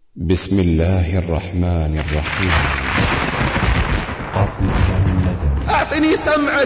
بسم الله الرحمن الرحيم. قبل الندم. أعطني سمعك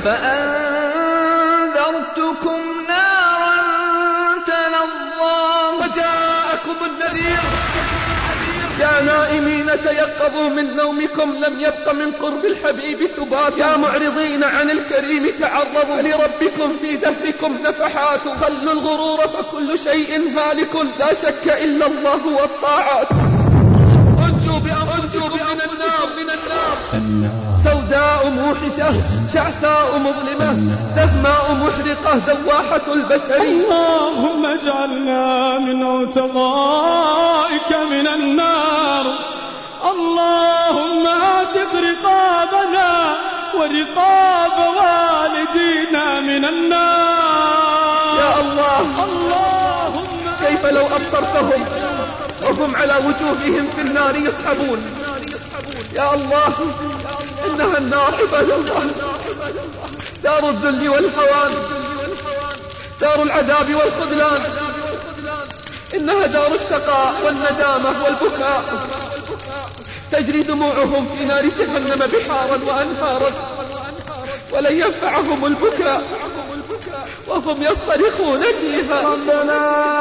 فأنذرتكم نارا تلظى وجاءكم النذير. يا نائمين تيقظوا من نومكم، لم يبق من قرب الحبيب سبات. يا معرضين عن الكريم تعرضوا، لربكم في دهركم نفحات. خلوا الغرور فكل شيء هالك، لا شك إلا الله والطاعات. انجوا بأنفسكم من النار. سوداء موحشة شعثاء مظلمة دهماء محرقة دواحة البشر. اللهم اجعلنا من عتقائك من النار. اللهم اعتق رقابنا ورقاب والدينا من النار يا الله. اللهم كيف لو أبصرتهم وهم على وجوههم في النار يسحبون. يا الله إنها النار عباد الله، دار الذل والهوان، دار العذاب والخذلان، إنها دار الشقاء والندامة والبكاء. تجري دموعهم في نار جهنم بحارا وأنهارا، ولن ينفعهم البكاء وهم يصطرخون فيها. ربنا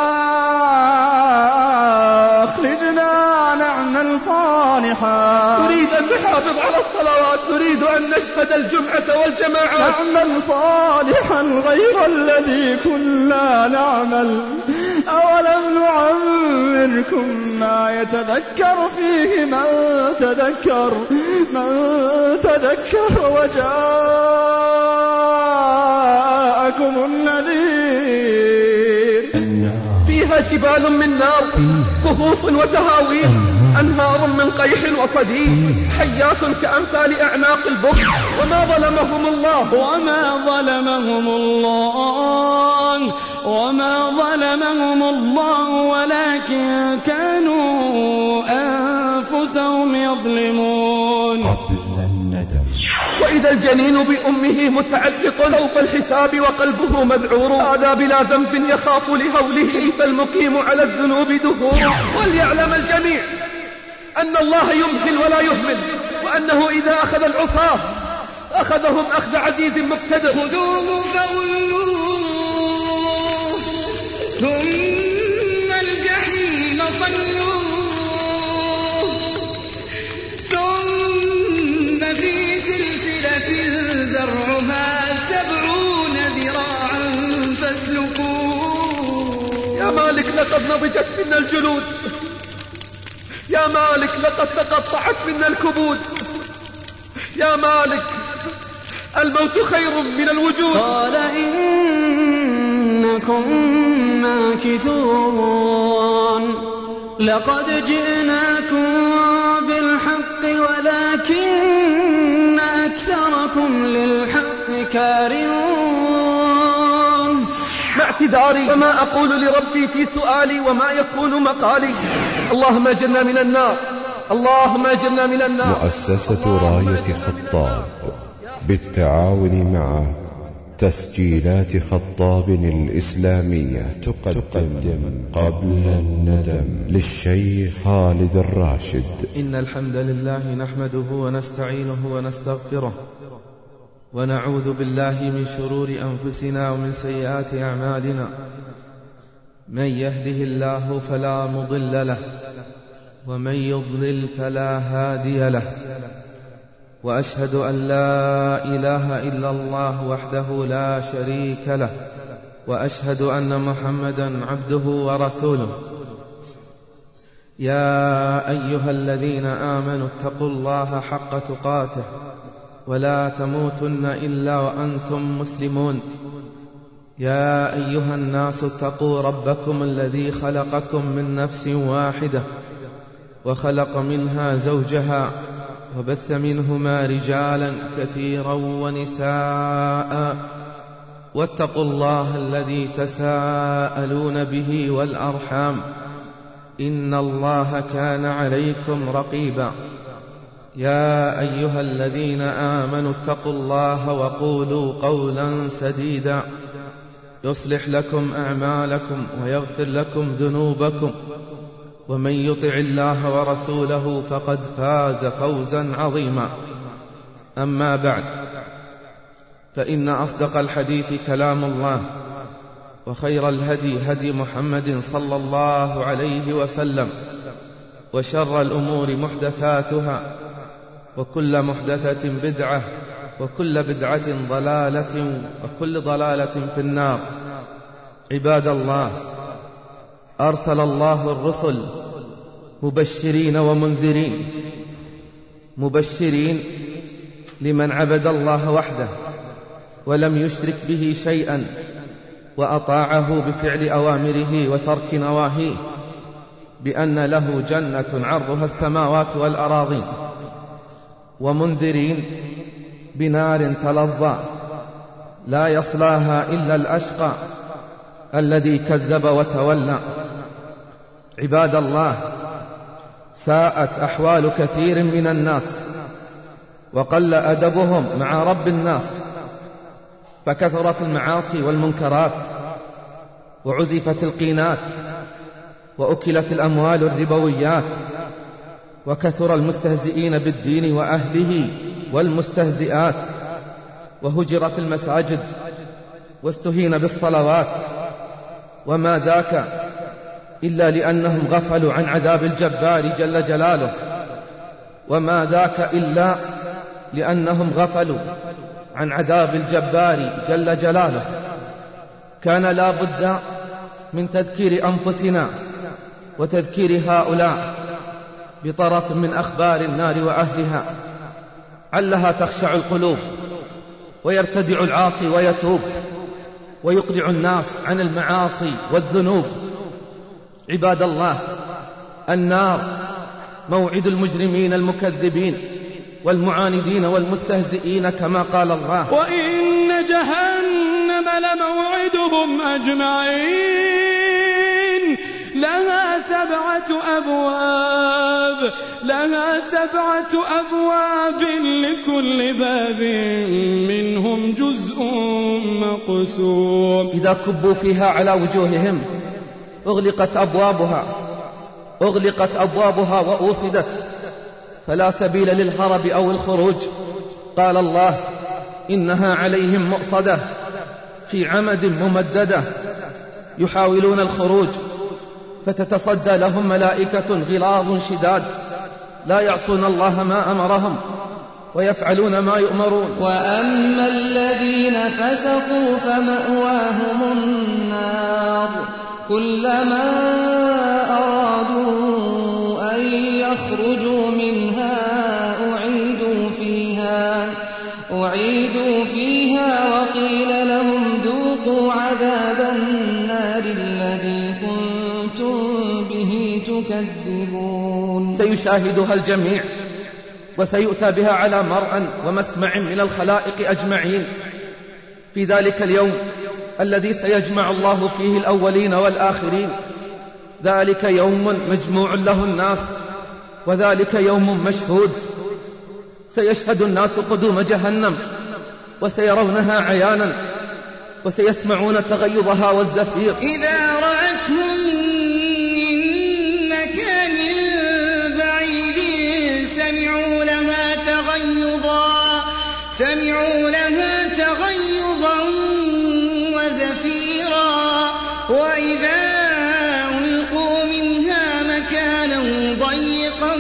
أخرجنا نعمل صالحا. نريد أن نحافظ على الصلوات، نريد أن نشهد الجمعة والجماعات، نعمل صالحا غير الذي كنا نعمل. أولم نعمركم ما يتذكر فيه من تذكر وجاءكم النذير. فيها جبال من نار، كهوف وتهاويل، أنهار من قيح وصديد، حيات كأمثال أعناق البخت. وما ظلمهم الله ولكن كانوا أنفسهم يظلمون. قبل الندم. وإذا الجنين بأمه متعلق سوف الحساب وقلبه مذعور. هذا بلا ذنب يخاف لهوله، فالمقيم على الذنوب دهور. وليعلم الجميع أن الله يمهل ولا يهمل، وأنه إذا أخذ العصاة أخذهم أخذ عزيز مقتدر. خذوه فغلوه ثم الجحيم صلوه ثم في سلسلة ذرعها 70 ذراعا فاسلكوه. يا مالك لقد نضجت منا الجلود، يا مالك لقد تقطعت منا الكبود، يا مالك الموت خير من الوجود. قال إنكم ماكثون. لقد جئناكم بالحق ولكن أكثركم للحق كارهون. مع اعتذاري وما أقول لربي في سؤالي وما يكون مقالي. اللهم اجرنا من النار، اللهم اجرنا من النار. مؤسسة راية خطاب بالتعاون مع تسجيلات خطاب الإسلامية تقدم قبل الندم للشيخ خالد الراشد. إن الحمد لله نحمده ونستعينه ونستغفره، ونعوذ بالله من شرور أنفسنا ومن سيئات أعمالنا. من يهده الله فلا مضل له، ومن يضلل فلا هادي له. وأشهد أن لا إله إلا الله وحده لا شريك له، وأشهد أن محمدا عبده ورسوله. يا أيها الذين آمنوا اتقوا الله حق تقاته ولا تموتن إلا وأنتم مسلمون. يا أيها الناس اتقوا ربكم الذي خلقكم من نفس واحدة وخلق منها زوجها وبث منهما رجالا كثيرا ونساء. واتقوا الله الذي تساءلون به والأرحام، إن الله كان عليكم رقيبا. يا أيها الذين آمنوا اتقوا الله وقولوا قولا سديدا يصلح لكم أعمالكم ويغفر لكم ذنوبكم، ومن يطع الله ورسوله فقد فاز فوزا عظيما. أما بعد، فإن أصدق الحديث كلام الله، وخير الهدي هدي محمد صلى الله عليه وسلم، وشر الأمور محدثاتها، وكل محدثة بدعة، وكل بدعة ضلالة، وكل ضلالة في النار. عباد الله، أرسل الله الرسل مبشرين ومنذرين، مبشرين لمن عبد الله وحده ولم يشرك به شيئا وأطاعه بفعل أوامره وترك نواهيه، بأن له جنة عرضها السماوات والأراضين، ومنذرين بنار تلظى لا يصلاها إلا الأشقى الذي كذب وتولى. عباد الله، ساءت أحوال كثير من الناس، وقل أدبهم مع رب الناس، فكثرت المعاصي والمنكرات، وعزفت القينات، وأكلت الأموال الربويات، وكثر المستهزئين بالدين وأهله والمستهزئات، وهجرت المساجد، واستهين بالصلوات، وما ذاك إلا لأنهم غفلوا عن عذاب الجبار جل جلاله، وما ذاك إلا لأنهم غفلوا عن عذاب الجبار جل جلاله. كان لا بد من تذكير أنفسنا وتذكير هؤلاء بطرف من أخبار النار وأهلها، علها تخشع القلوب ويرتدع العاصي ويتوب ويقلع الناس عن المعاصي والذنوب. عباد الله، النار موعد المجرمين المكذبين والمعاندين والمستهزئين، كما قال الله: وإن جهنم لموعدهم أجمعين لها 7 أبواب لكل باب منهم جزء مقسوم. إذا كبوا فيها على وجوههم أغلقت أبوابها وأوصدت، فلا سبيل للهرب أو الخروج. قال الله: إنها عليهم مؤصدة في عمد ممددة. يحاولون الخروج فتتصدى لهم ملائكة غلاظ شداد لا يعصون الله ما أمرهم ويفعلون ما يؤمرون. وأما الذين فسقوا فمأواهم النار كلما أرادوا أن يخرجوا منها أعيدوا فيها وقيل لهم ذوقوا عذاب النار الذي كنتم به تكذبون. سيشاهدها الجميع وسيؤتى بها على مرء ومسمع من الخلائق أجمعين في ذلك اليوم الذي سيجمع الله فيه الأولين والآخرين. ذلك يوم مجموع له الناس، وذلك يوم مشهود. سيشهد الناس قدوم جهنم وسيرونها عيانا، وسيسمعون تغيظها والزفير. إذا رأتهم من مكان بعيد سمعوا لها تغيظا وزفيرا، وإذا ألقوا منها مكانا ضيقا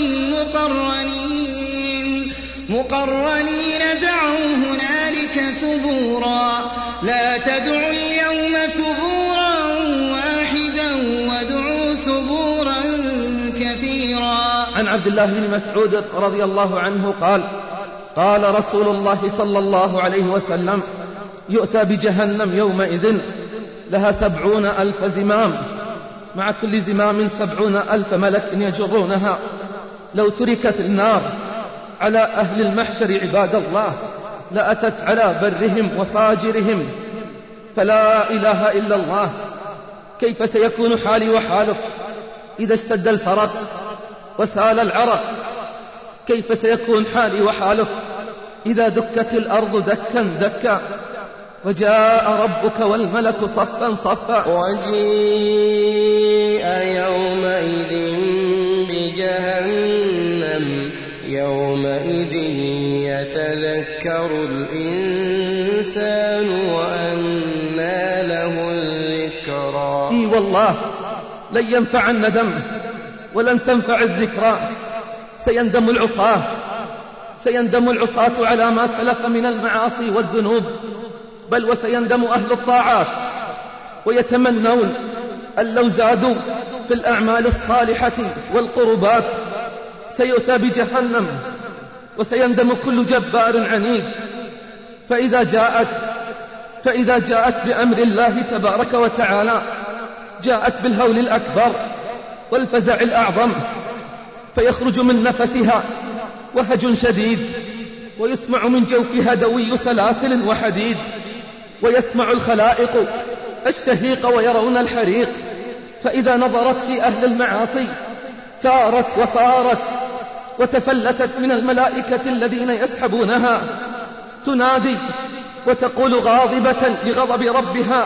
مقرنين دعوا هنالك ثبورا. لا تدعوا اليوم ثبورا واحدا وادعوا ثبورا كثيرا. عن عبد الله بن مسعود رضي الله عنه قال رسول الله صلى الله عليه وسلم: يؤتى بجهنم يومئذ لها 70,000 زمام، مع كل زمام 70,000 ملك يجرونها. لو تركت النار على أهل المحشر عباد الله لأتت على برهم وفاجرهم، فلا إله إلا الله. كيف سيكون حالي وحالك إذا اشتد الفرق وسال العرق؟ كيف سيكون حالي وحالك إذا دكت الأرض دكا دكا وجاء ربك والملك صفا صفا؟ وجيء يومئذ جهنم يومئذ يتذكر الإنسان وأنى له الذكرى. إي والله لن ينفع الندم ولن تنفع الذكرى. سيندم العصاة على ما سلف من المعاصي والذنوب، بل وسيندم أهل الطاعات ويتمنون أن لو زادوا في الأعمال الصالحة والقربات. سيؤتى بجهنم وسيندم كل جبار عنيد. فإذا جاءت بأمر الله تبارك وتعالى جاءت بالهول الأكبر والفزع الأعظم، فيخرج من نفسها وهج شديد، ويسمع من جوفها دوي سلاسل وحديد، ويسمع الخلائق الشهيق ويرون الحريق. فإذا نظرت في أهل المعاصي ثارت وفارت وتفلتت من الملائكة الذين يسحبونها، تنادي وتقول غاضبة بغضب ربها: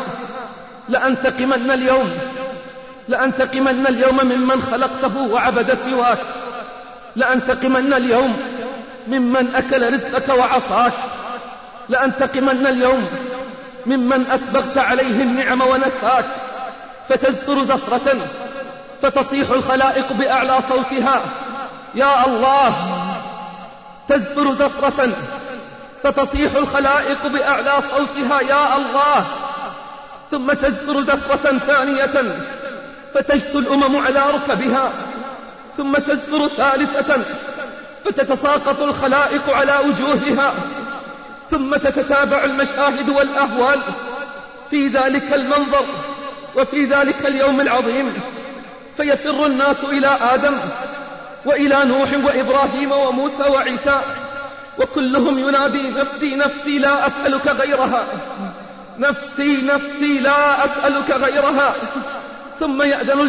لأنتقمن اليوم ممن خلقته وعبد سواك، لأنتقمن اليوم ممن أكل رزقك وعصاك، لأنتقمن اليوم ممن أسبغت عليه النعم ونساك. فتزفر زفرة فتصيح الخلائق بأعلى صوتها: يا الله. تزفر زفرة فتصيح الخلائق بأعلى صوتها: يا الله. ثم تزفر زفرة ثانية فتجثو الأمم على ركبها، ثم تزفر ثالثة فتتساقط الخلائق على وجوهها، ثم تتتابع المشاهد والأهوال في ذلك المنظر وفي ذلك اليوم العظيم. فيفر الناس إلى آدم وإلى نوح وإبراهيم وموسى وعيسى، وكلهم ينادي: نفسي نفسي لا أسألك غيرها، نفسي نفسي لا أسألك غيرها. ثم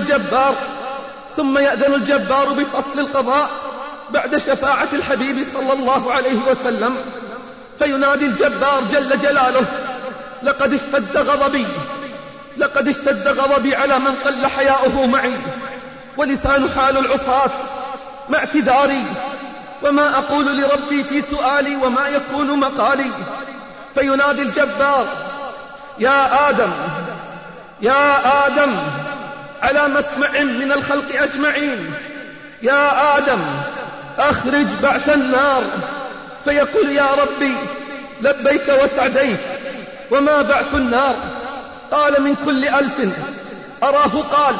يأذن الجبار بفصل القضاء بعد شفاعة الحبيب صلى الله عليه وسلم، فينادي الجبار جل جلاله: لقد اشتد غضبي على من قل حياؤه معي، ولسان حال العصاة مع اعتذاري، وما أقول لربي في سؤالي وما يكون مقالي. فينادي الجبار: يا آدم على مسمع من الخلق أجمعين، يا آدم أخرج بعث النار. فيقول: يا ربي لبيك وسعديك، وما بعث النار؟ قال: من كل 1000 أراه قال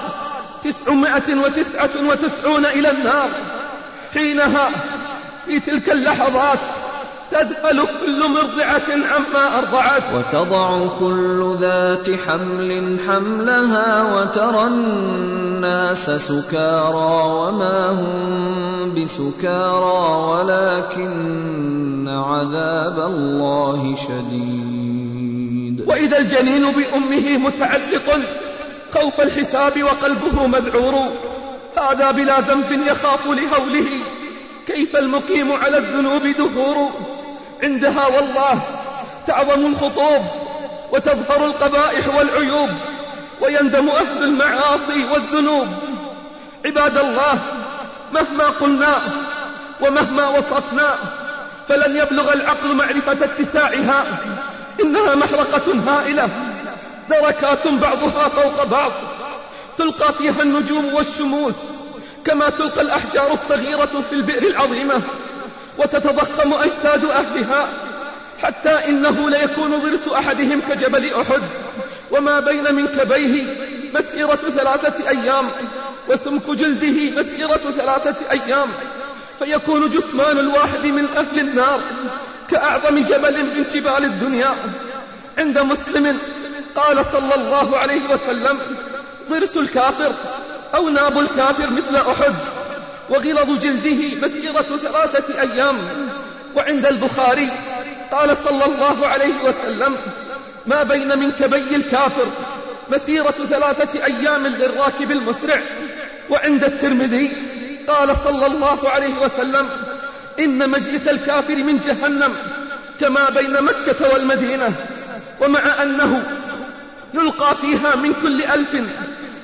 999 إلى النار. حينها في تلك اللحظات تذهل كل مرضعة عما أرضعت، وتضع كل ذات حمل حملها، وترى الناس سكارى وما هم بسكارى ولكن عذاب الله شديد. وإذا الجنين بأمه متعلق خوف الحساب وقلبه مذعور، هذا بلا ذنب يخاف لهوله، كيف المقيم على الذنوب دهور. عندها والله تعظم الخطوب وتظهر القبائح والعيوب، ويندم أهل المعاصي والذنوب. عباد الله، مهما قلنا ومهما وصفنا فلن يبلغ العقل معرفة اتساعها. إنها محرقة هائلة، دركات بعضها فوق بعض، تلقى فيها النجوم والشموس كما تلقى الأحجار الصغيرة في البئر العظيمة، وتتضخم أجساد أهلها، حتى إنه ليكون ضرس أحدهم كجبل أحد، وما بين منكبيه مسيرة 3 أيام، وسمك جلده مسيرة 3 أيام، فيكون جثمان الواحد من أهل النار كأعظم جبل من جبال الدنيا. عند مسلم قال صلى الله عليه وسلم: ضرس الكافر أو ناب الكافر مثل أحد، وغلظ جلده مسيرة 3 أيام. وعند البخاري قال صلى الله عليه وسلم: ما بين منكبي الكافر مسيرة 3 أيام للراكب المسرع. وعند الترمذي قال صلى الله عليه وسلم: إن مجلس الكافر من جهنم كما بين مكة والمدينة. ومع أنه يلقى فيها من كل 1000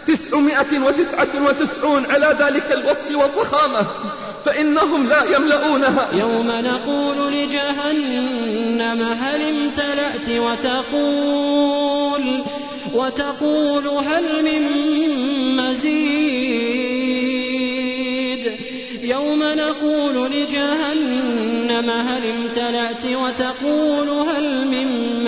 999 على ذلك الوصف والضخامة، فإنهم لا يملؤونها. يوم نقول لجهنم هل امتلأت وتقول هل من مزيد. يوم نقول لجهنم هل امتلأت وتقول هل من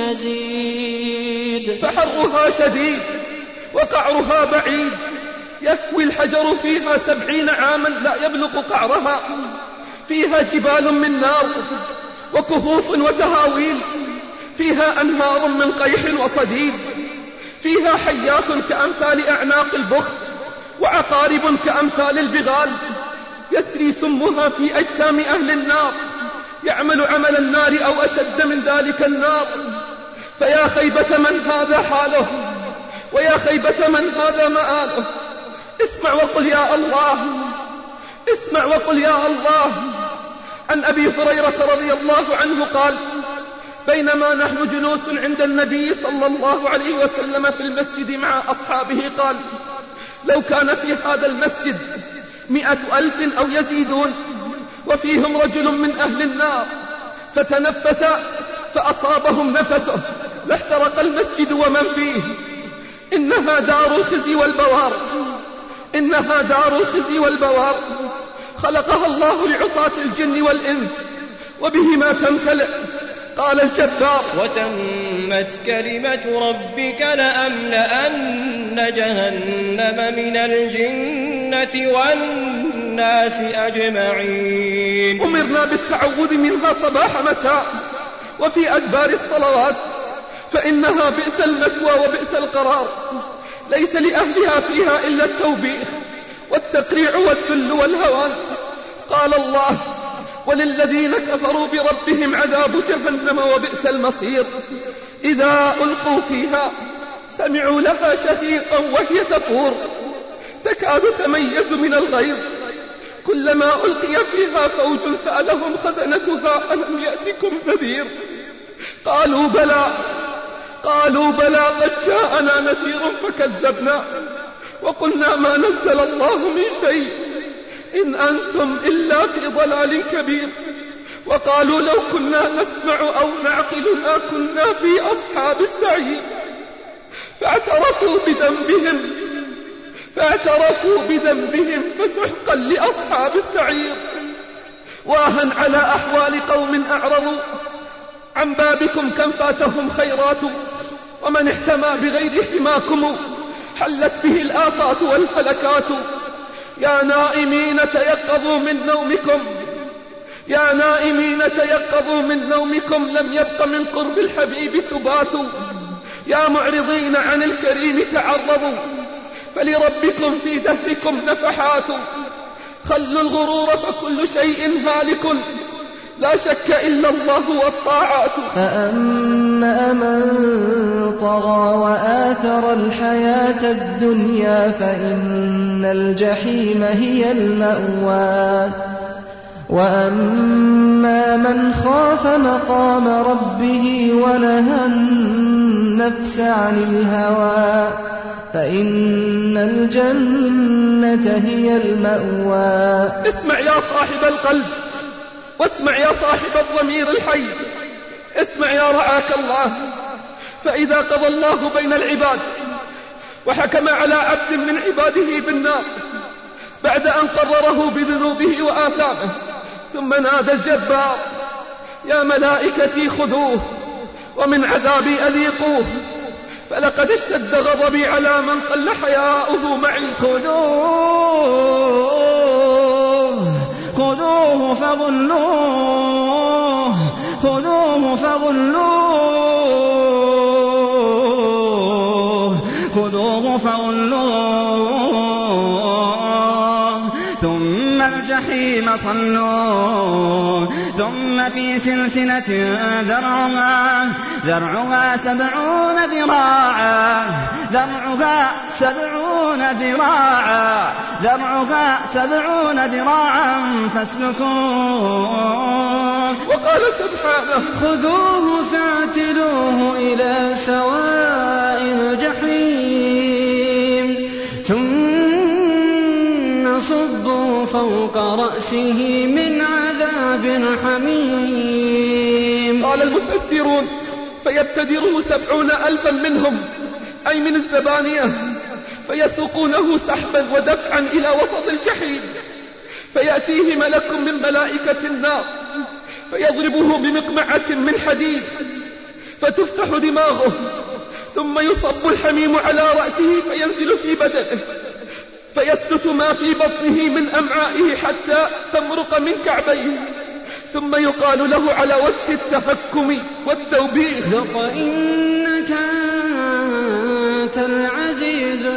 مزيد. فحرها شديد وقعرها بعيد، يكوي الحجر فيها 70 عاما لا يبلغ قعرها. فيها جبال من نار وكهوف وتهاويل، فيها أنهار من قيح وصديد، فيها حيات كأمثال أعناق البخت وعقارب كأمثال البغال، يسري سمها في أجسام أهل النار، يعمل عمل النار أو أشد من ذلك النار. فيا خيبة من هذا حاله، ويا خيبة من هذا مآله. اسمع وقل يا الله، اسمع وقل يا الله. عن أبي هريرة رضي الله عنه قال: بينما نحن جلوس عند النبي صلى الله عليه وسلم في المسجد مع أصحابه قال: لو كان في هذا المسجد 100,000 أو يزيدون وفيهم رجل من أهل النار فتنفس فأصابهم نفسه لاحترق المسجد ومن فيه. إنها دار الخزي والبوار، إنها دار الخزي والبوار، خلقها الله لعصاة الجن والإنس وبهما تمتلئ. قال الجبار: وتمت كلمة ربك لأملأن جهنم من الجنة والناس أجمعين. أمرنا بالتعوذ منها صباح مساء وفي أدبار الصلوات، فإنها بئس المثوى وبئس القرار، ليس لأهلها فيها إلا التوبيخ والتقريع والذل والهوان. قال الله: وللذين كفروا بربهم عذاب جهنم وبئس المصير. إذا ألقوا فيها سمعوا لها شهيقا وهي تفور تكاد تميز من الغيظ، كلما ألقي فيها فوج سألهم خزنتها ألم يأتكم نذير؟ قالوا بلى قد جاءنا نذير فكذبنا وقلنا ما نزل الله من شيء إن أنتم إلا في ضلال كبير. وقالوا لو كنا نسمع أو نعقل ما كنا في أصحاب السعير. فاعترفوا بذنبهم فسحقا لأصحاب السعير. واها على أحوال قوم أعرضوا عن بابكم كم فاتهم خيرات، ومن احتمى بغير حماكم حلت به الآفات والهلكات. يا نائمين تيقظوا من نومكم، يا نائمين تيقظوا من نومكم، لم يبق من قرب الحبيب ثبات. يا معرضين عن الكريم تعرضوا، فلربكم في دهركم نفحات. خلوا الغرور فكل شيء هالك، لا شك إلا الله والطاعات. فأما من طغى وآثر الحياة الدنيا فإن الجحيم هي المأوى. وأما من خاف مقام ربه ونهى النفس عن الهوى فإن الجنة هي المأوى. اسمع يا صاحب القلب، واسمع يا صاحب الضمير الحي، اسمع يا رعاك الله. فإذا قضى الله بين العباد وحكم على عبد من عباده بالنار بعد أن قرره بذنوبه وآثامه، ثم نادى الجبار: يا ملائكتي خذوه ومن عذابي أذيقوه، فلقد اشتد غضبي على من قل حياؤه معي. خذوه فغلوه، خذوه فغلوه، خذوه فغلوه، ثم الجحيم صلوه، ثم في سلسلة ذرعها 70 ذراعا، ذرعها 70 ذراعا فاسلكوه. وقال سبحانه: خذوه فاعتلوه إلى سواء الجحيم، ثم فصبوا فوق رأسه من عذاب الحميم. قال المفسرون: فيبتدره 70,000 منهم، أي من الزبانية، فيسوقونه سحبا ودفعا إلى وسط الجحيم، فيأتيه ملك من ملائكة النار فيضربه بمقمعة من حديد فتفتح دماغه، ثم يصب الحميم على رأسه فينزل في بدنه، فيسلت ما في بطنه من أمعائه حتى تمرق من كعبيه، ثم يقال له على وجه التهكم والتوبيخ: ذق إنك أنت العزيز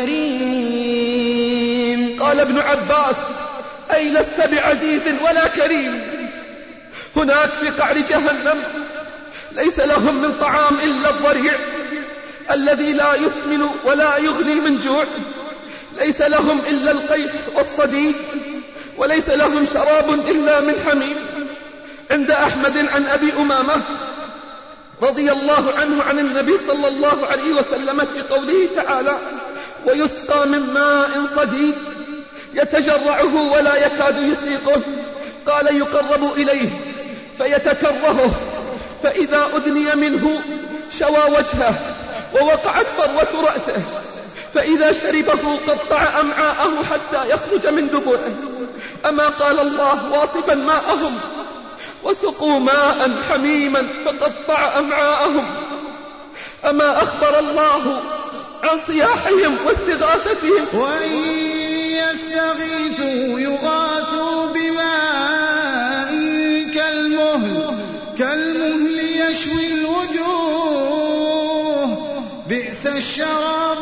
الكريم. قال ابن عباس: أي لست بعزيز ولا كريم. هناك في قعر جهنم ليس لهم من طعام إلا الضريع الذي لا يسمن ولا يغني من جوع، ليس لهم إلا القيح والصديد، وليس لهم شراب إلا من حميم. عند أحمد عن أبي أمامة رضي الله عنه عن النبي صلى الله عليه وسلم في قوله تعالى: ويسقى من ماء صديد يتجرعه ولا يكاد يسيقه، قال: يقرب إليه فيتكرهه، فإذا أدني منه شوى وجهه ووقعت فروة رأسه، فإذا شربه قطع أمعاءه حتى يخرج من دبره. أما قال الله واصفا ماءهم: وسقوا ماء حميما فقطع أمعاءهم. أما أخبر الله عن صياحهم واستغاثتهم: وإن يستغيثوا يغاثوا بماء كالمهل يشوي الوجوه، بئس الشراب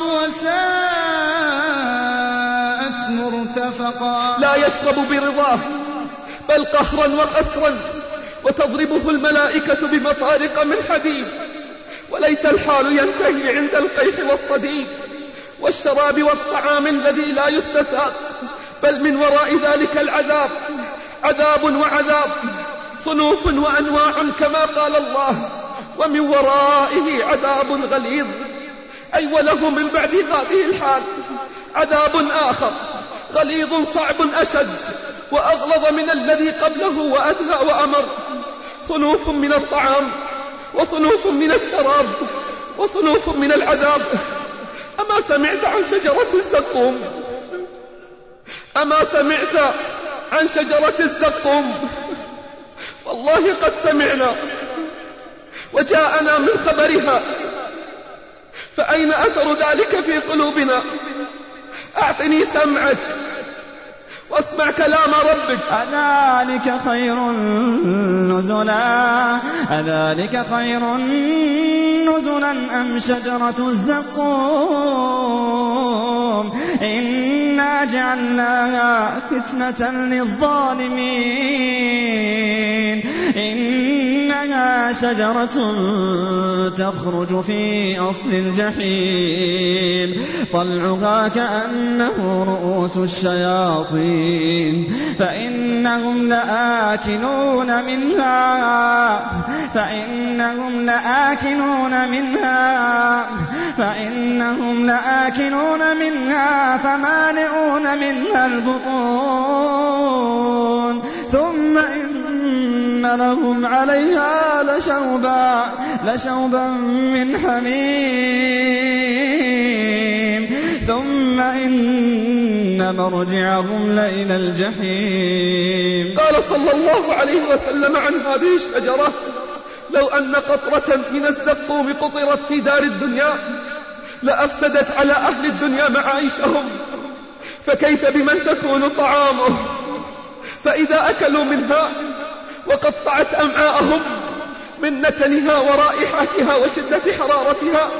وساءت مرتفقا. لا يشرب برضاه بل قهرا وقسرا، وتضربه الملائكة بمطارق من حديد. وليس الحال ينتهي عند القيح والصديد والشراب والطعام الذي لا يستساغ، بل من وراء ذلك العذاب عذاب وعذاب، صنوف وأنواع كما قال الله: ومن ورائه عذاب غليظ. أي وله من بعد هذه الحال عذاب آخر غليظ صعب أشد وأغلظ من الذي قبله وأدهى وأمر، صنوف من الطعام وصنوف من الشراب وصنوف من العذاب. أما سمعت عن شجرة الزقوم؟ أما سمعت عن شجرة الزقوم؟ والله قد سمعنا وجاءنا من خبرها، فأين أثر ذلك في قلوبنا؟ أعطني سمعك واسمع كلام ربك. أذلك خير نزلا أذلك خير نزلا أم شجرة الزقوم إنا جعلناها فتنة للظالمين إنها شجرة تخرج في أصل الجحيم طلعها كأنه رؤوس الشياطين فإنهم لآكلون منها فمالئون منها البطون ثم إن لهم عليها لشوبا من حميم ثم إن مرجعهم لإلى الجحيم. قال صلى الله عليه وسلم عن هذه الشجرة: لو أن قطرة من الزقوم قطرت في دار الدنيا لأفسدت على أهل الدنيا معايشهم، فكيف بمن تكون طعامه؟ فإذا أكلوا منها وقطعت أمعاءهم من نتنها ورائحتها وشدة حرارتها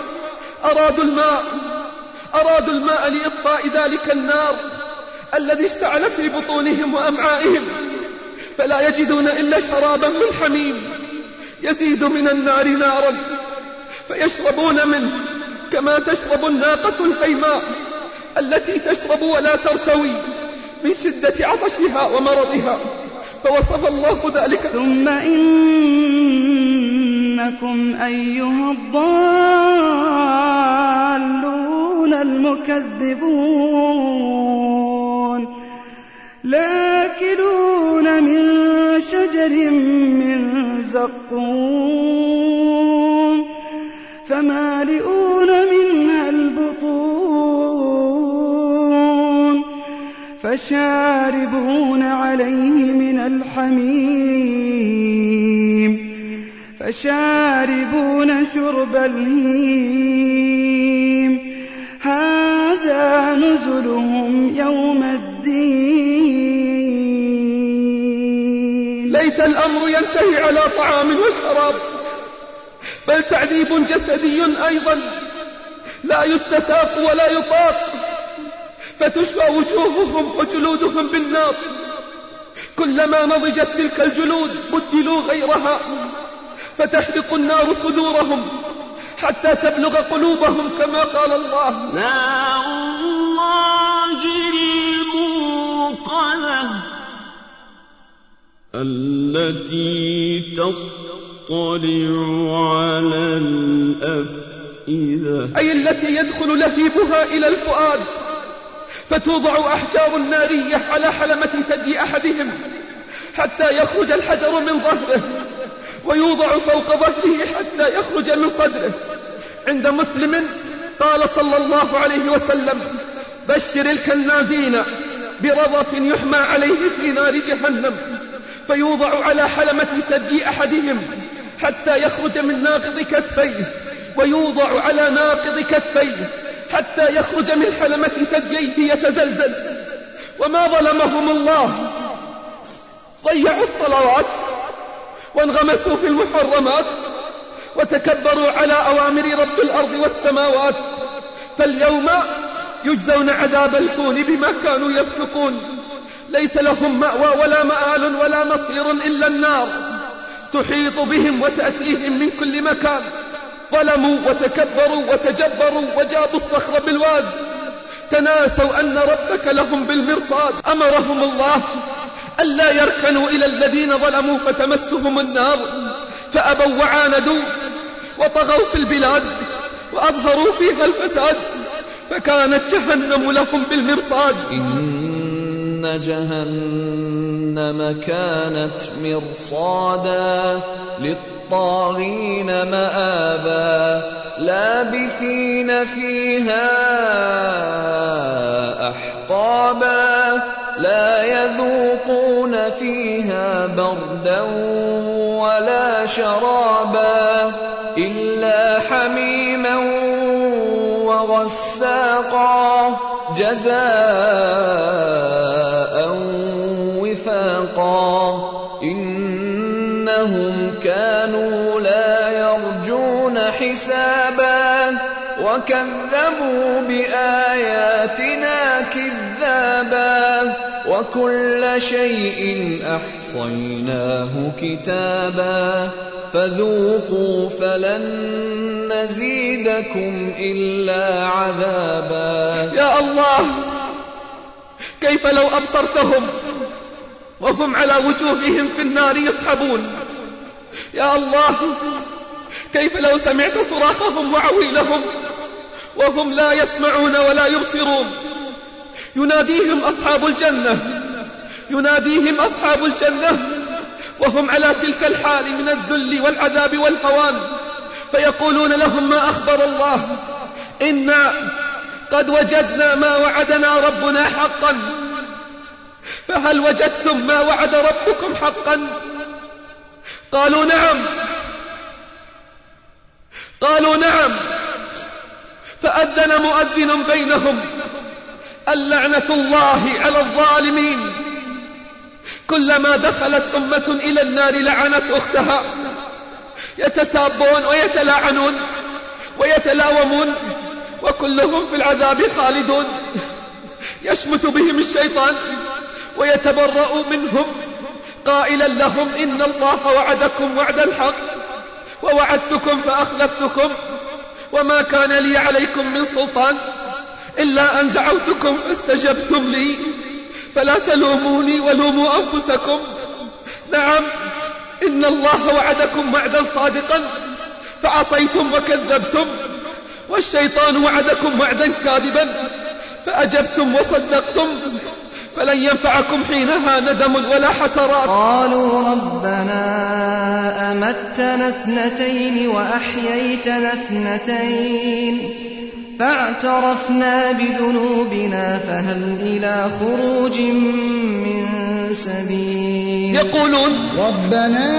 أرادوا الماء لإطفاء ذلك النار الذي اشتعل في بطونهم وأمعائهم، فلا يجدون إلا شرابا من حميم يزيد من النار نارا، فيشربون منه كما تشرب الناقة الحيماء التي تشرب ولا ترتوي من شدة عطشها ومرضها. فوصف الله ذلك: ثم إنكم أيها الضالون المكذبون لآكلون من شجر من زقوم فمالئون منها البطون فشاربون عليه من الحميم فشاربون شرب الهيم هذا نزلهم يوم الدين. ليس الأمر ينتهي على طعام وشراب، بل تعذيب جسدي أيضا لا يستتاق ولا يطاق، فتشوى وجوههم وجلودهم بالنار، كلما نضجت تلك الجلود بدلوا غيرها، فتحرق النار صدورهم حتى تبلغ قلوبهم، كما قال الله: نار الله الموقدة التي تطلع على الأفئدة، أي التي يدخل لهيبها إلى الفؤاد، فتوضع أحجار نارية على حلمة ثدي أحدهم حتى يخرج الحجر من ظهره، ويوضع فوق ظهره حتى يخرج من صدره. عند مسلم قال صلى الله عليه وسلم: بشر الكنازين برضف يحمى عليه في نار جهنم، فيوضع على حلمة ثدي أحدهم حتى يخرج من ناقض كتفيه، ويوضع على ناقض كتفيه حتى يخرج من حلمة ثدييه يتزلزل. وما ظلمهم الله، ضيعوا الصلوات وانغمسوا في المحرمات وتكبروا على أوامر رب الأرض والسماوات، فاليوم يجزون عذاب الهون بما كانوا يفسقون. ليس لهم مأوى ولا مآل ولا مصير إلا النار، تحيط بهم وتأتيهم من كل مكان. ظلموا وتكبروا وتجبروا وجابوا الصخر بالواد، تناسوا أن ربك لهم بالمرصاد. أمرهم الله ألا يركنوا إلى الذين ظلموا فتمسهم النار، فأبوا وعاندوا وطغوا في البلاد وأظهروا فيها الفساد، فكانت جهنم لهم بالمرصاد. إن جهنم كانت مرصادا للطاغين مآبا لابثين فيها أحقابا لا يذوقون فيها بردا ولا شرابا إلا حميما وغساقا جزاء وفاقا إنهم كانوا لا يرجون حسابا وكذبوا بآياتنا كذابا وكل شيء أحصيناه كتابا فذوقوا فلن نزيدكم إلا عذابا. يا الله، كيف لو أبصرتهم وهم على وجوههم في النار يسحبون؟ يا الله، كيف لو سمعت صراخهم وعويلهم وهم لا يسمعون ولا يبصرون؟ يناديهم أصحاب الجنة، يناديهم أصحاب الجنة وهم على تلك الحال من الذل والعذاب والهوان، فيقولون لهم ما أخبر الله: إنا قد وجدنا ما وعدنا ربنا حقا، فهل وجدتم ما وعد ربكم حقا؟ قالوا نعم. قالوا نعم. فأذن مؤذن بينهم: اللعنة الله على الظالمين. كلما دخلت أمة إلى النار لعنت أختها، يتسابون ويتلاعنون ويتلاومون وكلهم في العذاب خالدون. يشمت بهم الشيطان ويتبرأ منهم قائلا لهم: إن الله وعدكم وعد الحق ووعدتكم فأخلفتكم وما كان لي عليكم من سلطان إلا أن دعوتكم فاستجبتم لي فلا تلوموني ولوموا أنفسكم. نعم، إن الله وعدكم وعدا صادقا فعصيتم وكذبتم، والشيطان وعدكم وعدا كاذبا فأجبتم وصدقتم، فلن ينفعكم حينها ندم ولا حسرات. قالوا ربنا أمتنا 2 وأحييتنا 2 فاعترفنا بذنوبنا فهل إلى خروج من سبيل. يقولون ربنا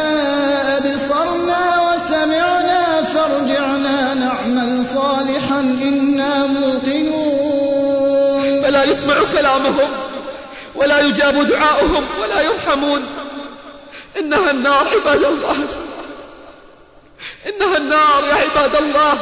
أبصرنا وسمعنا فارجعنا نعمل صالحا إنا موقنون. فلا يسمع كلامهم ولا يجاب دعاؤهم ولا يرحمون. إنها النار عباد الله، إنها النار يا عباد الله،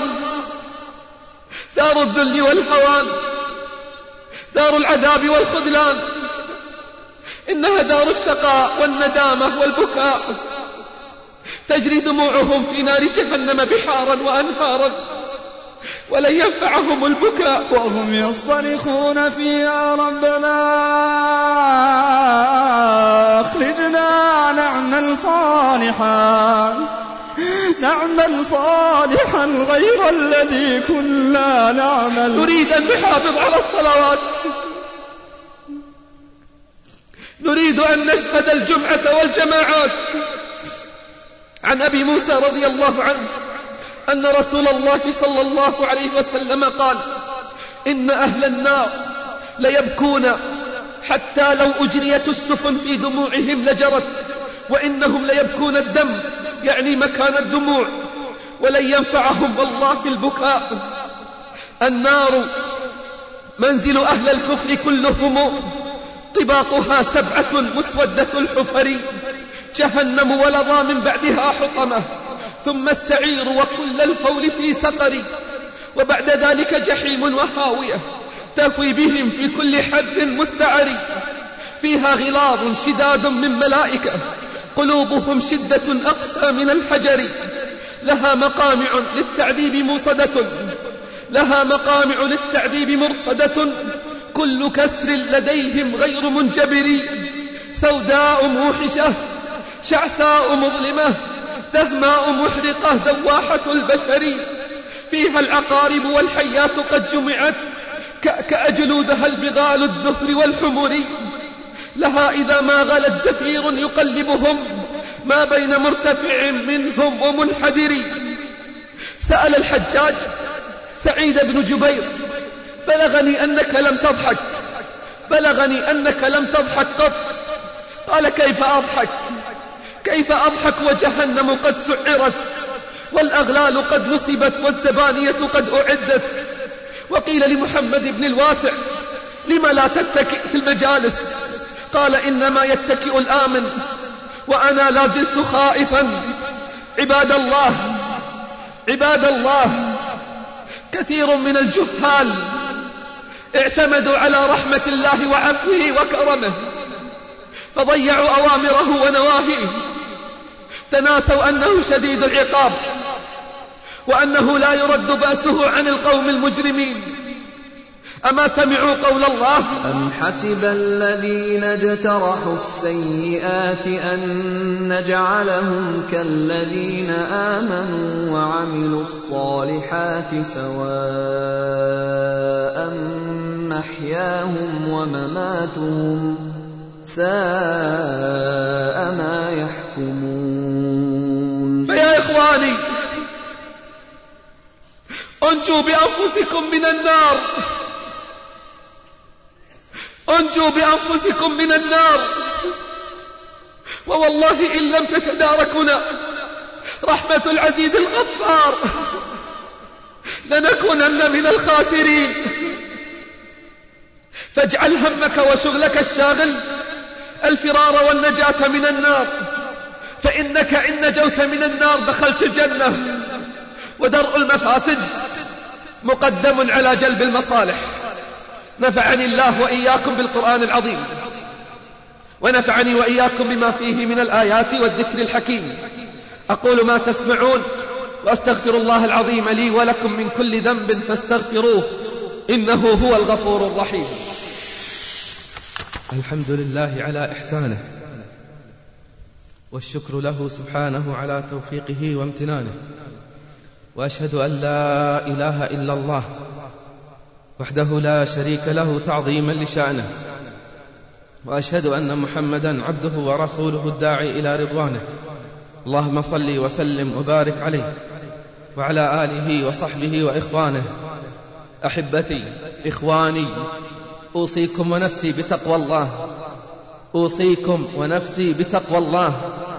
دار الذل والهوان، دار العذاب والخذلان، إنها دار الشقاء والندامة والبكاء، تجري دموعهم في نار جهنم بحارا وأنهارا، ولن ينفعهم البكاء وهم يصطرخون فيها ربنا أخرجنا نعمل صالحا غير الذي كنا نعمل. نريد أن نحافظ على الصلوات، نريد أن نشهد الجمعة والجماعات. عن أبي موسى رضي الله عنه أن رسول الله صلى الله عليه وسلم قال: إن أهل النار ليبكون حتى لو أجريت السفن في دموعهم لجرت، وإنهم ليبكون الدم، يعني مكان الدموع، ولن ينفعهم والله البكاء. النار منزل أهل الكفر كلهم، طباقها 7 مسودة الحفر، جهنم ولظى من بعدها حطمة، ثم السعير وكل الهول في سقر، وبعد ذلك جحيم وهاوية تهوي بهم في كل حد مستعر، فيها غلاظ شداد من ملائكة قلوبهم شدة أقسى من الحجر، لها مقامع للتعذيب موصدة، لها مقامع للتعذيب مرصدة، كل كسر لديهم غير منجبر، سوداء موحشة شعثاء مظلمة دهماء محرقة دواحة البشر، فيها العقارب والحيات قد جمعت كأجلودها البغال الدهر والحمر، لها إذا ما غلت زفير يقلبهم ما بين مرتفع منهم ومنحدر. سأل الحجاج سعيد بن جبير: بلغني أنك لم تضحك قط. قال: كيف أضحك وجهنم قد سعرت، والأغلال قد نصبت، والزبانية قد أعدت. وقيل لمحمد بن الواسع: لم لا تتكئ في المجالس؟ قال: إنما يتكئ الآمن، وأنا لا زلت خائفا. عباد الله، كثير من الجهال اعتمدوا على رحمة الله وعفوه وكرمه، فضيعوا أوامره ونواهيه، تناسوا أنه شديد العقاب، وأنه لا يرد بأسه عن القوم المجرمين. أما سمعوا قول الله: أم حسب الذين اجترحوا السيئات أن نجعلهم كالذين آمنوا وعملوا الصالحات سواء محياهم ومماتهم ساء ما يحكمون. فيا إخواني، انجوا بأنفسكم من النار، ووالله إن لم تتداركنا رحمة العزيز الغفار لنكونن من الخاسرين. فاجعل همك وشغلك الشاغل الفرار والنجاة من النار، فإنك إن نجوت من النار دخلت الجنة. ودرء المفاسد مقدم على جلب المصالح. نفعني الله وإياكم بالقرآن العظيم، ونفعني وإياكم بما فيه من الآيات والذكر الحكيم. أقول ما تسمعون، وأستغفر الله العظيم لي ولكم من كل ذنب فاستغفروه إنه هو الغفور الرحيم. الحمد لله على إحسانه، والشكر له سبحانه على توفيقه وامتنانه، وأشهد أن لا إله إلا الله وحده لا شريك له تعظيما لشأنه، وأشهد أن محمدا عبده ورسوله الداعي إلى رضوانه. اللهم صل وسلم وبارك عليه وعلى آله وصحبه وإخوانه. أحبتي إخواني، أوصيكم ونفسي بتقوى الله، أوصيكم ونفسي بتقوى الله،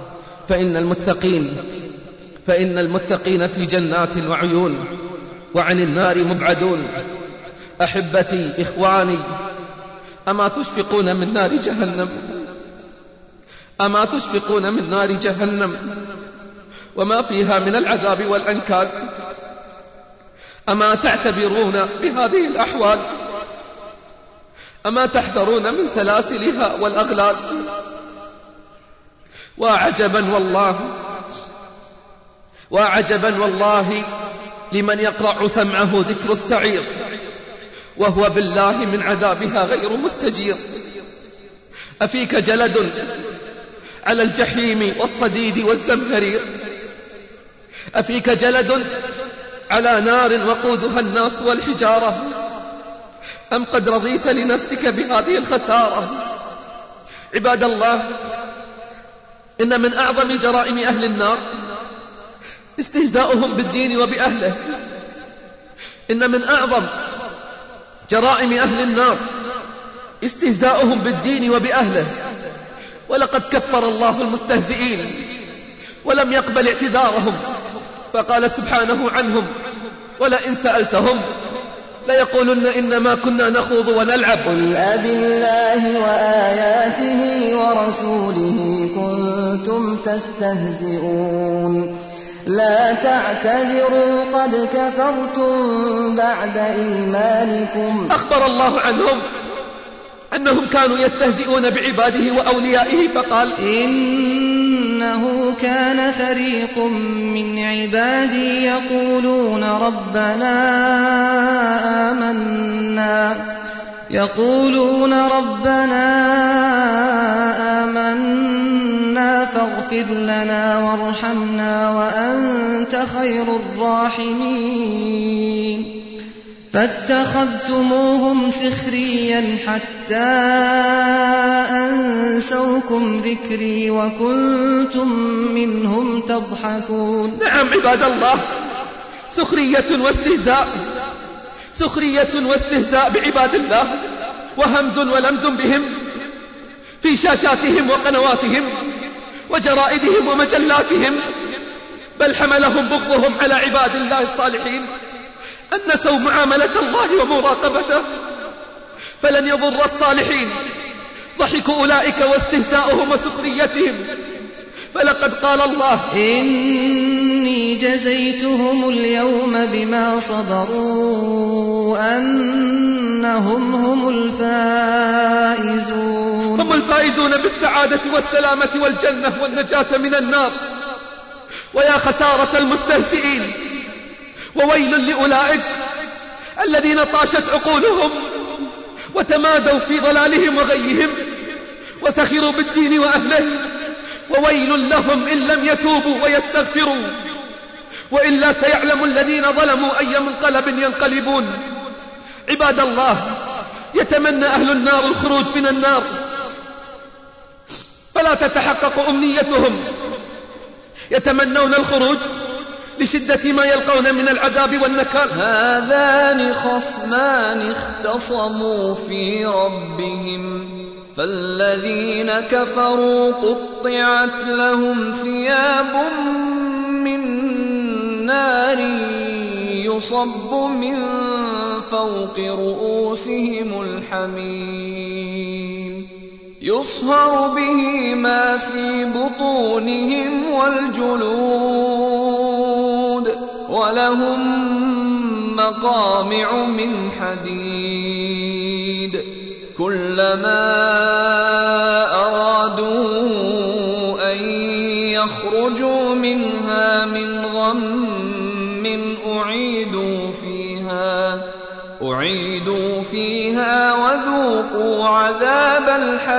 فإن المتقين في جنات وعيون وعن النار مبعدون. أحبتي إخواني، أما تشفقون من نار جهنم؟ أما تشفقون من نار جهنم وما فيها من العذاب والأنكال؟ أما تعتبرون بهذه الأحوال؟ أما تحذرون من سلاسلها والأغلال؟ وعجبا والله لمن يقرع سمعه ذكر السعير وهو بالله من عذابها غير مستجير. أفيك جلد على الجحيم والصديد والزمهرير؟ أفيك جلد على نار وقودها الناس والحجارة؟ أم قد رضيت لنفسك بهذه الخسارة؟ عباد الله، إن من أعظم جرائم أهل النار استهزاؤهم بالدين وبأهله. إن من أعظم جرائم أهل النار استهزاؤهم بالدين وبأهله. ولقد كفر الله المستهزئين ولم يقبل اعتذارهم، فقال سبحانه عنهم: ولئن سألتهم ليقولن إنما كنا نخوض ونلعب. قل أبالله وآياته ورسوله كنتم تستهزئون لا تعتذروا قد كفرتم بعد إيمانكم. أخبر الله عنهم أنهم كانوا يستهزئون بعباده وأوليائه، فقال: إنه كان فريق من عبادي يقولون ربنا آمنا فاغفر لنا وارحمنا وأنت خير الراحمين فاتخذتموهم سخريا حتى أنسوكم ذكري وكنتم منهم تضحكون. نعم عباد الله، سخرية واستهزاء بعباد الله، وهمز ولمز بهم في شاشاتهم وقنواتهم وجرائدهم ومجلاتهم، بل حملهم بغضهم على عباد الله الصالحين أن نسوا معاملة الله ومراقبته، فلن يضر الصالحين ضحك أولئك واستهزاؤهم وسخريتهم. فلقد قال الله: إني جزيتهم اليوم بما صبروا أنهم هم الفائزون. هم الفائزون بالسعادة والسلامة والجنة والنجاة من النار. ويا خسارة المستهزئين، وويل لأولئك الذين طاشت عقولهم وتمادوا في ضلالهم وغيهم وسخروا بالدين وأهله. وويل لهم إن لم يتوبوا ويستغفروا، وإلا سيعلم الذين ظلموا أي منقلب ينقلبون. عباد الله، يتمنى أهل النار الخروج من النار فلا تتحقق أمنيتهم. يتمنون الخروج لشدة ما يلقون من العذاب والنكال. هذان خصمان اختصموا في ربهم فالذين كفروا قطعت لهم ثياب من نار يصب من فوق رؤوسهم الحميم يصهر به ما في بطونهم والجلود ولهم مقامع من حديد كلما أرادوا أن يخرجوا منها من غم أعيدوا فيها وذوقوا عذاب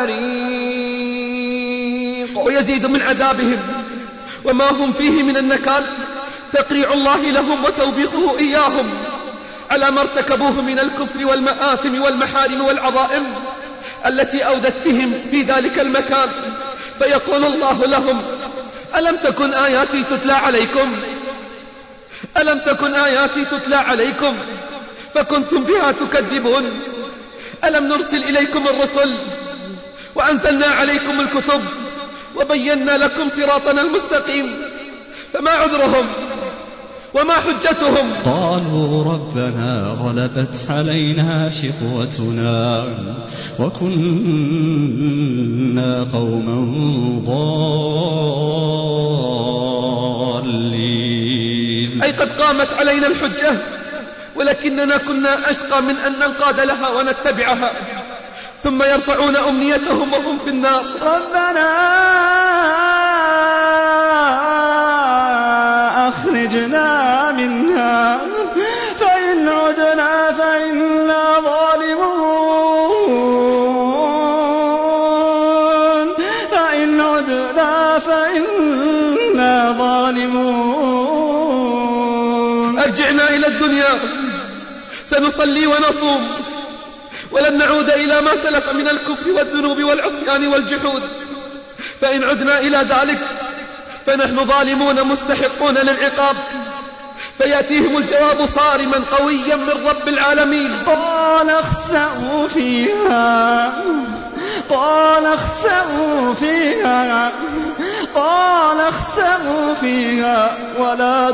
الحريق. ويزيد من عذابهم وما هم فيه من النكال تقريع الله لهم وتوبيخه إياهم على ما ارتكبوه من الكفر والمآثم والمحارم والعظائم، التي أودت بهم في ذلك المكان، فيقول الله لهم: ألم تكن آياتي تتلى عليكم؟ ألم تكن آياتي تتلى عليكم فكنتم بها تكذبون؟ ألم نرسل إليكم الرسل وأنزلنا عليكم الكتب وبينا لكم صراطنا المستقيم؟ فما عذرهم وما حجتهم؟ قالوا ربنا غلبت علينا شقوتنا وكنا قوما ضالين. أي قد قامت علينا الحجة ولكننا كنا أشقى من أن ننقاد لها ونتبعها، ثم يرفعون أمنيتهم وهم في النار. ربنا أخرجنا منها فإن عدنا فإنا ظالمون، فإن عدنا فإنا ظالمون. أرجعنا إلى الدنيا سنصلي ونصوم ولن نعود إلى ما سلف من الكفر والذنوب والعصيان والجحود، فإن عدنا إلى ذلك فنحن ظالمون مستحقون للعقاب. فيأتيهم الجواب صارما قويا من رب العالمين: قال اخسأوا فيها، قال اخسأوا فيها، قال اخسأوا فيها ولا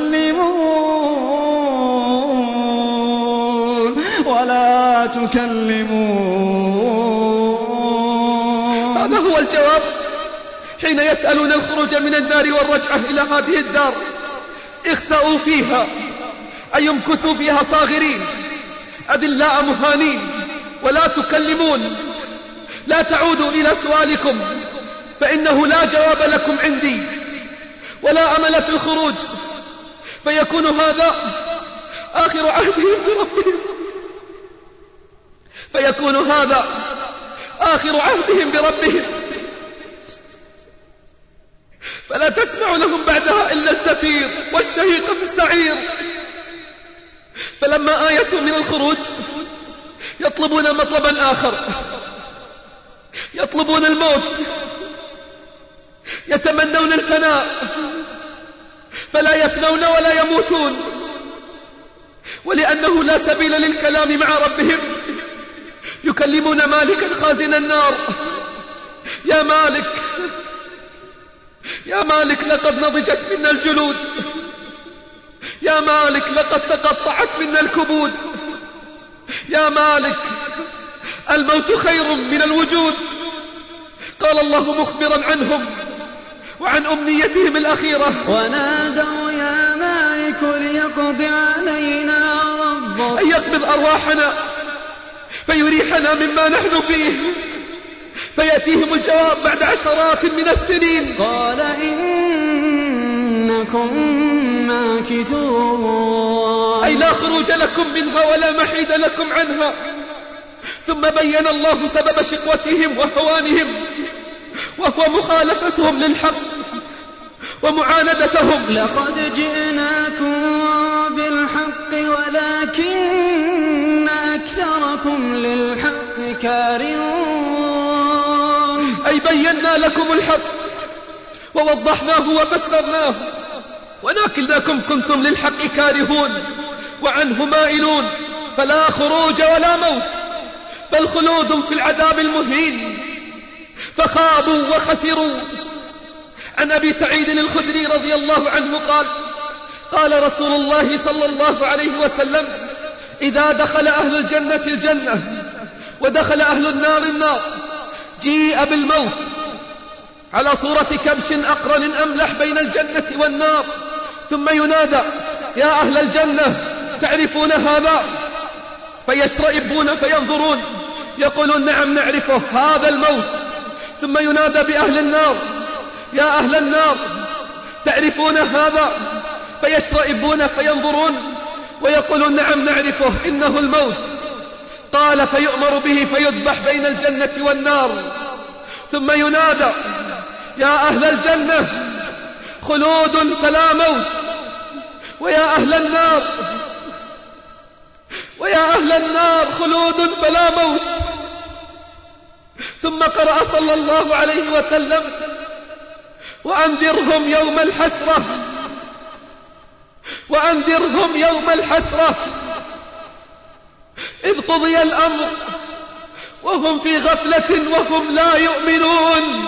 تكلمون، ولا تكلمون. هذا هو الجواب حين يسألون الخروج من النار والرجعة إلى هذه الدار. اخسأوا فيها أي امكثوا فيها صاغرين أذلاء مهانين، ولا تكلمون، لا تعودوا إلى سؤالكم فإنه لا جواب لكم عندي ولا أمل في الخروج. فيكون هذا آخر عهدهم بربهم، فيكون هذا آخر عهدهم بربهم، فلا تسمع لهم بعدها إلا الزفير والشهيق في السعير. فلما آيسوا من الخروج يطلبون مطلبا آخر، يطلبون الموت، يتمنون الفناء، فلا يفنون ولا يموتون، ولأنه لا سبيل للكلام مع ربهم يكلمون مالكا خازن النار: يا مالك، يا مالك لقد نضجت منا الجلود، يا مالك لقد تقطعت منا الكبود، يا مالك الموت خير من الوجود. قال الله مخبرا عنهم وعن أمنيتهم الأخيرة: ونادوا يا مالك ليقض علينا ربك، أن يقبض أرواحنا فيريحنا مما نحن فيه. فيأتيهم الجواب بعد عشرات من السنين: قال إنكم ماكثون، أي لا خروج لكم منها ولا محيد لكم عنها. ثم بين الله سبب شقوتهم وهوانهم، وهو مخالفتهم للحق ومعاندتهم. لقد جئناكم بالحق ولكن أكثركم للحق كارهون، أي بينا لكم الحق ووضحناه وفسرناه، ولكنكم كنتم للحق كارهون وعنه مائلون. فلا خروج ولا موت، بل خلود في العذاب المهين. فخابوا وخسروا. عن أبي سعيد الخدري رضي الله عنه قال: قال رسول الله صلى الله عليه وسلم: إذا دخل أهل الجنة الجنة ودخل أهل النار النار جيء بالموت على صورة كبش أقرن أملح بين الجنة والنار، ثم ينادى: يا أهل الجنة تعرفون هذا؟ فيشرئبون فينظرون يقولون: نعم نعرفه، هذا الموت. ثم ينادى بأهل النار: يا أهل النار تعرفون هذا؟ فيشرئبون فينظرون ويقولون: نعم نعرفه، إنه الموت. قال: فيؤمر به فيذبح بين الجنة والنار. ثم ينادى: يا أهل الجنة خلود فلا موت، ويا أهل النار خلود فلا موت. ثم قرأ صلى الله عليه وسلم: وأنذرهم يوم الحسرة، وأنذرهم يوم الحسرة إذ قضي الأمر وهم في غفلة وهم لا يؤمنون.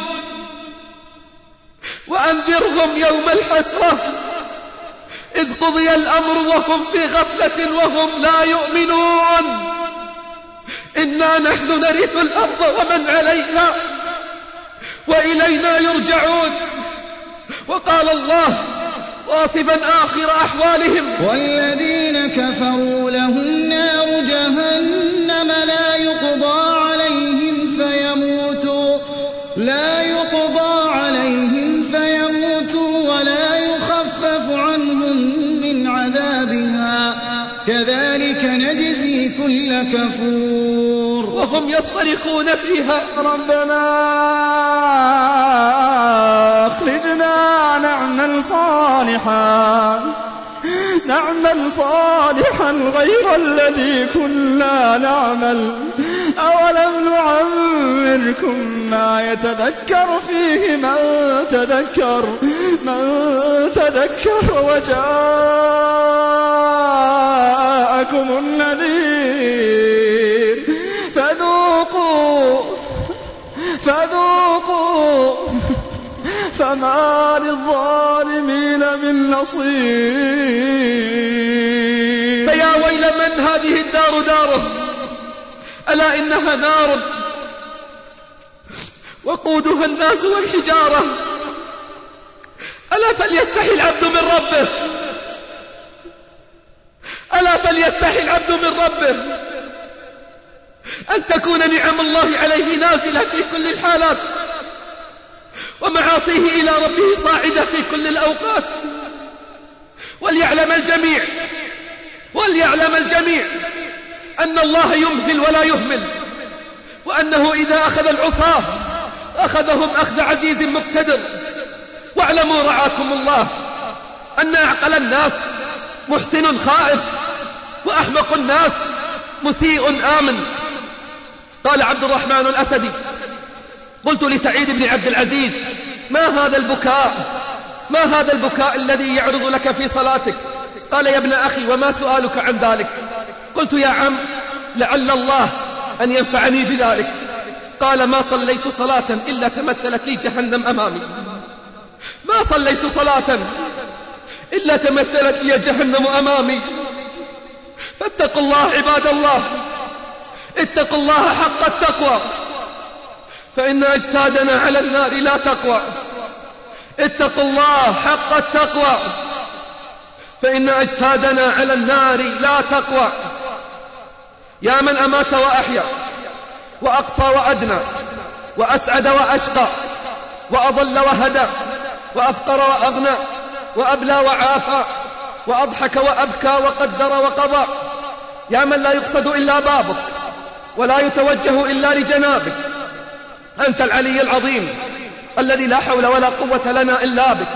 وأنذرهم يوم الحسرة إذ قضي الأمر وهم في غفلة وهم لا يؤمنون. إنا نحن نرث الأرض ومن عليها وإلينا يرجعون. وقال الله واصفا آخر أحوالهم: والذين كفروا لهم نار جهنم لا يقضى عليهم فيموتوا ولا يخفف عنهم من عذابها كذلك نجزي كل كفور. وهم يصطرخون فيها: ربنا أخرجنا نعمل صالحا غير الذي كنا نعمل أولم نعمركم ما يتذكر فيه من تذكر وجاءكم النذير فذوقوا فما للظالمين من نصير. فيا ويل من هذه الدار داره، ألا إنها نار وقودها الناس والحجارة. ألا فليستحي العبد من ربه، ألا فليستحي العبد من ربه أن تكون نعم الله عليه نازلة في كل الحالات، ومعاصيه إلى ربه صاعدة في كل الأوقات. وليعلم الجميع أن الله يمهل ولا يهمل، وأنه إذا أخذ العصاة أخذهم أخذ عزيز مقتدر. واعلموا رعاكم الله أن أعقل الناس محسن خائف، وأحمق الناس مسيء آمن. قال عبد الرحمن الأسدي: قلت لسعيد بن عبد العزيز: ما هذا البكاء الذي يعرض لك في صلاتك؟ قال: يا ابن أخي، وما سؤالك عن ذلك؟ قلت: يا عم، لعل الله أن ينفعني بذلك. قال: ما صليت صلاة إلا تمثلت لي جهنم أمامي، ما صليت صلاة إلا تمثلت لي جهنم أمامي. فاتقوا الله عباد الله، اتقوا الله حق التقوى، فإن أجسادنا على النار لا تقوى. اتقوا الله حق التقوى، فإن أجسادنا على النار لا تقوى. يا من أمات وأحيا، وأقصى وأدنى، وأسعد وأشقى، وأضل وهدى، وأفقر وأغنى، وأبلى وعافى، وأضحك وأبكى، وقدر وقضى. يا من لا يقصد إلا بابك، ولا يتوجه إلا لجنابك. أنت العلي العظيم الذي لا حول ولا قوة لنا إلا بك.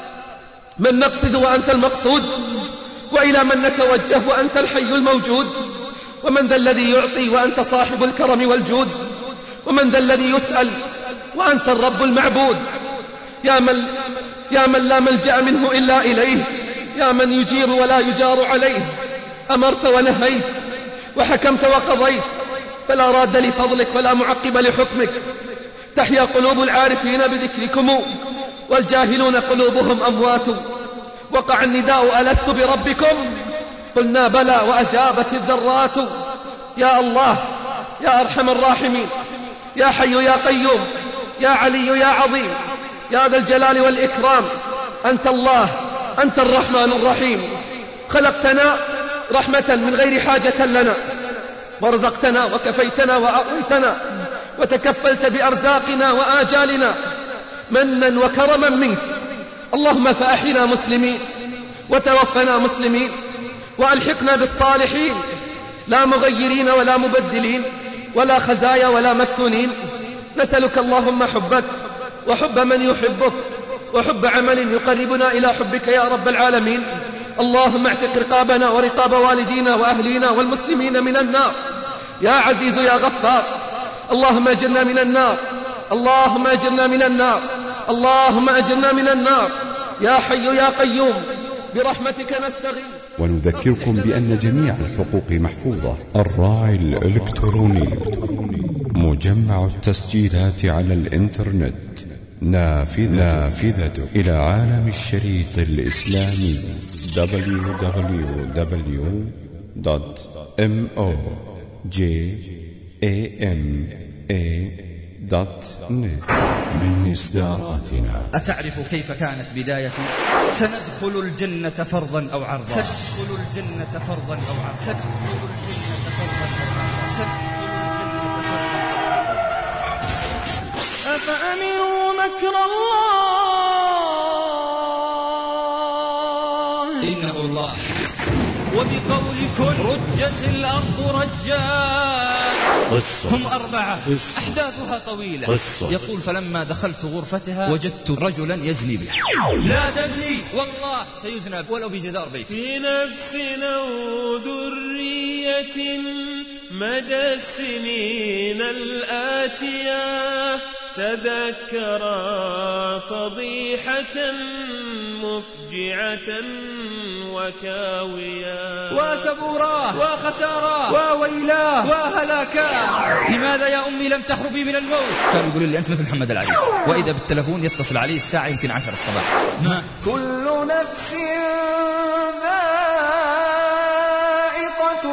من نقصد وأنت المقصود، وإلى من نتوجه وأنت الحي الموجود. ومن ذا الذي يعطي وأنت صاحب الكرم والجود؟ ومن ذا الذي يسأل وأنت الرب المعبود؟ يا من لا ملجأ منه إلا إليه، يا من يجير ولا يجار عليه. أمرت ونهيت وحكمت وقضيت، فلا راد لفضلك ولا معقب لحكمك. تحيا قلوب العارفين بذكركم، والجاهلون قلوبهم أموات. وقع النداء: ألست بربكم؟ قلنا بلى، وأجابت الذرات. يا الله يا أرحم الراحمين، يا حي يا قيوم، يا علي يا عظيم، يا ذا الجلال والإكرام. أنت الله، أنت الرحمن الرحيم. خلقتنا رحمة من غير حاجة لنا، ورزقتنا وكفيتنا وأعطيتنا، وتكفلت بأرزاقنا وآجالنا منا وكرما منك. اللهم فأحينا مسلمين، وتوفنا مسلمين، وألحقنا بالصالحين، لا مغيرين ولا مبدلين، ولا خزايا ولا مفتونين. نسألك اللهم حبك، وحب من يحبك، وحب عمل يقربنا إلى حبك يا رب العالمين. اللهم اعتق رقابنا ورقاب والدينا وأهلينا والمسلمين من النار. يا عزيز يا غفار، اللهم أجرنا من النار، اللهم أجرنا من النار، اللهم أجرنا من النار، يا حي يا قيوم برحمتك نستغيث. ونذكركم بأن جميع الحقوق محفوظة. الراعي الإلكتروني مجمع التسجيلات على الإنترنت، نافذة إلى عالم الشريط الإسلامي www.mojama.net. من إصداراتنا. أتعرف كيف كانت بدايتي؟ سندخل الجنة فرضا أو عرضا، سندخل الجنة فرضا أو عرضا، سندخل الجنة فرضا أو عرضا، سندخل الجنة فرضا. أفأمنوا مكر الله إنه الله. وبقول كن رجت الأرض رجا. هم 4 أحداثها طويلة. يقول فلما دخلت غرفتها وجدت رجلا يزني بها. لا تزني والله سيزنى ولو بجدار بيت. في نفس أو ذرية مدى السنين الآتية تذكرا فضيحة مفجعة وكاويا وثبورا وخسارا وويلا وهلاكا. لماذا يا أمي لم تهربي من الموت؟ كانوا يقولوا لي أنت مثل محمد العريس، وإذا بالتلفون يتصل عليه الساعة يمكن 10 الصباح. ما كل نفس ذائقة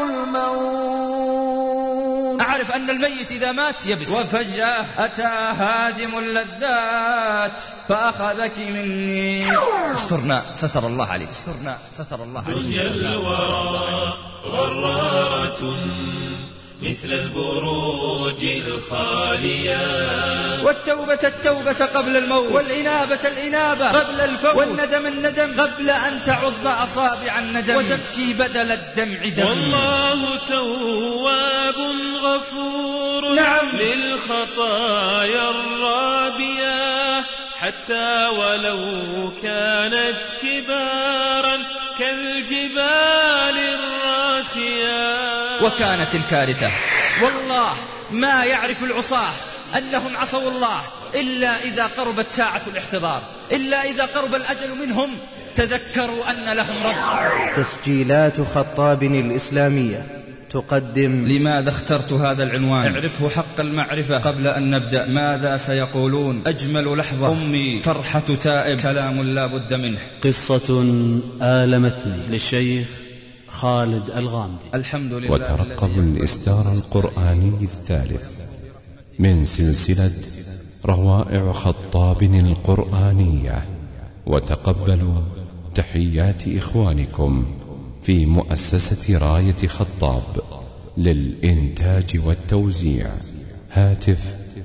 الموت. أعرف أن الميت إذا مات يبس، وفجأة أتى هادم اللذات فأخذك مني. استرنا ستر الله عليك، استرنا ستر الله عليك. دنيا الورى غرارة مثل البروج الخالية، والتوبة قبل الموت، والإنابة قبل الفوت، والندم قبل أن تعض أصابع الندم، وتبكي بدل الدمع دم. والله تواب غفور نعم للخطايا الرابية، حتى ولو كانت كبارا كالجبال الراسية. وكانت الكارثة والله ما يعرف العصاة أنهم عصوا الله إلا إذا قربت ساعة الاحتضار، إلا إذا قرب الأجل منهم تذكروا أن لهم رب. تسجيلات خطاب الإسلامية تقدم. لماذا اخترت هذا العنوان؟ اعرفه حق المعرفة. قبل أن نبدأ ماذا سيقولون؟ أجمل لحظة أمي فرحة تائب، كلام لا بد منه. قصة آلمتني للشيخ خالد الغامدي. الحمد لله. وترقبوا الإصدار القرآني الثالث من سلسلة روائع خطاب القرآنية، وتقبلوا تحيات إخوانكم في مؤسسة راية خطاب للإنتاج والتوزيع. هاتف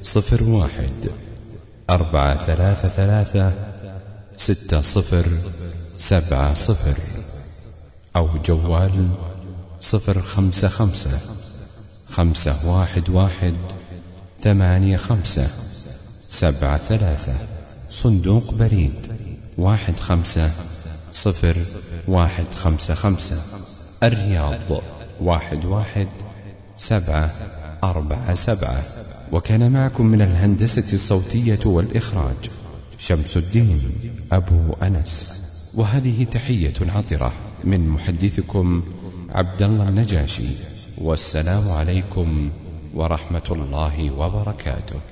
01-433-6070 أو جوال 055-511-8573. صندوق بريد 150-155 الرياض 11747. وكان معكم من الهندسة الصوتية والإخراج شمس الدين أبو أنس. وهذه تحية عطرة من محدثكم عبد الله النجاشي، والسلام عليكم ورحمة الله وبركاته.